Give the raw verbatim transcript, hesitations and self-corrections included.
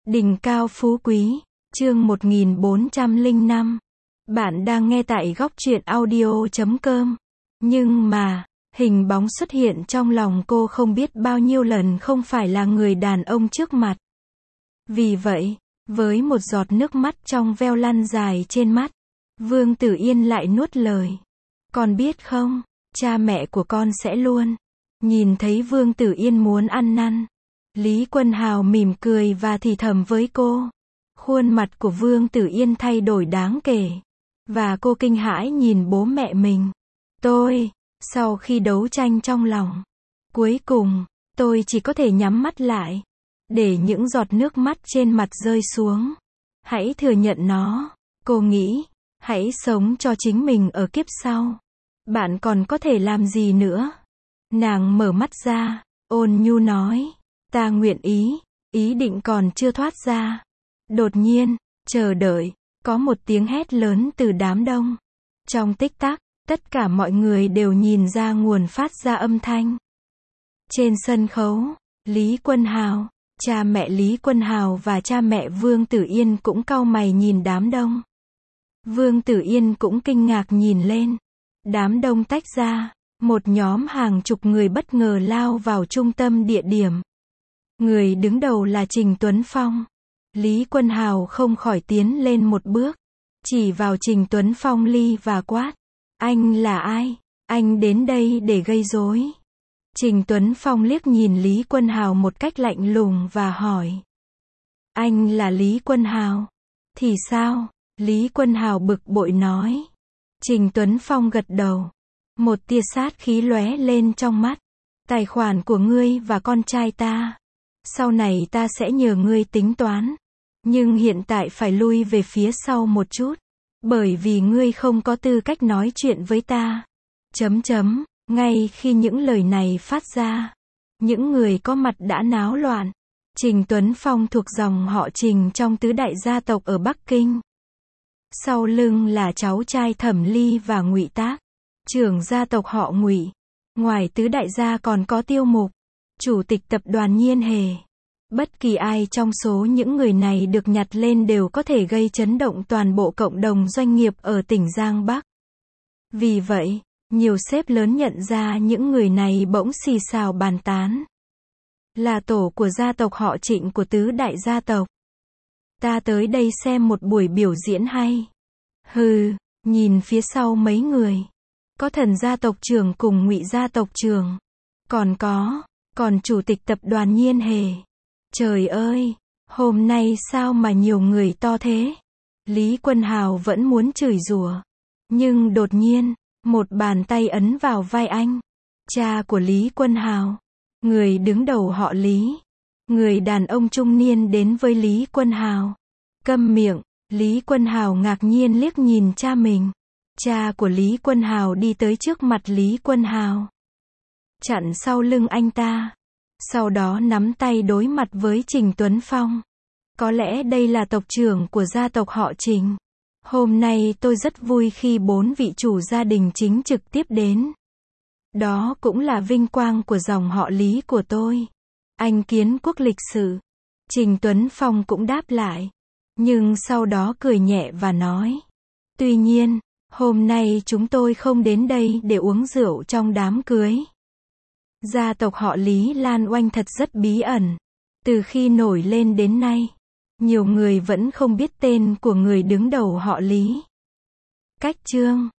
Đỉnh cao phú quý, chương một nghìn bốn trăm lẻ năm. Bạn đang nghe tại góc truyện audio chấm com. Nhưng mà, hình bóng xuất hiện trong lòng cô không biết bao nhiêu lần không phải là người đàn ông trước mặt. Vì vậy, với một giọt nước mắt trong veo lăn dài trên mắt, Vương Tử Yên lại nuốt lời. Con biết không, cha mẹ của con sẽ luôn. Nhìn thấy Vương Tử Yên muốn ăn năn, Lý Quân Hào mỉm cười và thì thầm với cô. Khuôn mặt của Vương Tử Yên thay đổi đáng kể. Và cô kinh hãi nhìn bố mẹ mình. Tôi, sau khi đấu tranh trong lòng, cuối cùng, tôi chỉ có thể nhắm mắt lại, để những giọt nước mắt trên mặt rơi xuống. Hãy thừa nhận nó, cô nghĩ. Hãy sống cho chính mình ở kiếp sau. Bạn còn có thể làm gì nữa? Nàng mở mắt ra, ôn nhu nói. Ta nguyện ý. Ý định còn chưa thoát ra. Đột nhiên, chờ đợi, có một tiếng hét lớn từ đám đông. Trong tích tắc, tất cả mọi người đều nhìn ra nguồn phát ra âm thanh. Trên sân khấu, Lý Quân Hào, cha mẹ Lý Quân Hào và cha mẹ Vương Tử Yên cũng cau mày nhìn đám đông. Vương Tử Yên cũng kinh ngạc nhìn lên. Đám đông tách ra, một nhóm hàng chục người bất ngờ lao vào trung tâm địa điểm. Người đứng đầu là Trình Tuấn Phong. Lý Quân Hào không khỏi tiến lên một bước, chỉ vào Trình Tuấn Phong ly và quát. Anh là ai? Anh đến đây để gây rối. Trình Tuấn Phong liếc nhìn Lý Quân Hào một cách lạnh lùng và hỏi. Anh là Lý Quân Hào? Thì sao? Lý Quân Hào bực bội nói. Trình Tuấn Phong gật đầu. Một tia sát khí lóe lên trong mắt. Tài khoản của ngươi và con trai ta. Sau này ta sẽ nhờ ngươi tính toán. Nhưng hiện tại phải lui về phía sau một chút. Bởi vì ngươi không có tư cách nói chuyện với ta. Chấm chấm, ngay khi những lời này phát ra, những người có mặt đã náo loạn. Trình Tuấn Phong thuộc dòng họ Trình trong tứ đại gia tộc ở Bắc Kinh. Sau lưng là cháu trai Thẩm Ly và Ngụy Tác, trưởng gia tộc họ Ngụy. Ngoài tứ đại gia còn có Tiêu Mục, chủ tịch tập đoàn Nhiên Hề. Bất kỳ ai trong số những người này được nhặt lên đều có thể gây chấn động toàn bộ cộng đồng doanh nghiệp ở tỉnh Giang Bắc. Vì vậy, nhiều sếp lớn nhận ra những người này bỗng xì xào bàn tán. Là tổ của gia tộc họ Trịnh của tứ đại gia tộc. Ta tới đây xem một buổi biểu diễn hay. Hừ, nhìn phía sau mấy người. Có Thần gia tộc trưởng cùng Ngụy gia tộc trưởng. Còn có, còn chủ tịch tập đoàn Nhiên Hề. Trời ơi, hôm nay sao mà nhiều người to thế? Lý Quân Hào vẫn muốn chửi rủa. Nhưng đột nhiên, một bàn tay ấn vào vai anh. Cha của Lý Quân Hào. Người đứng đầu họ Lý. Người đàn ông trung niên đến với Lý Quân Hào. Câm miệng, Lý Quân Hào ngạc nhiên liếc nhìn cha mình. Cha của Lý Quân Hào đi tới trước mặt Lý Quân Hào. Chặn sau lưng anh ta. Sau đó nắm tay đối mặt với Trình Tuấn Phong. Có lẽ đây là tộc trưởng của gia tộc họ Trình. Hôm nay tôi rất vui khi bốn vị chủ gia đình chính trực tiếp đến. Đó cũng là vinh quang của dòng họ Lý của tôi. Anh kiến quốc lịch sử. Trình Tuấn Phong cũng đáp lại. Nhưng sau đó cười nhẹ và nói. Tuy nhiên, hôm nay chúng tôi không đến đây để uống rượu trong đám cưới. Gia tộc họ Lý Lan Oanh thật rất bí ẩn. Từ khi nổi lên đến nay, nhiều người vẫn không biết tên của người đứng đầu họ Lý. Cách chương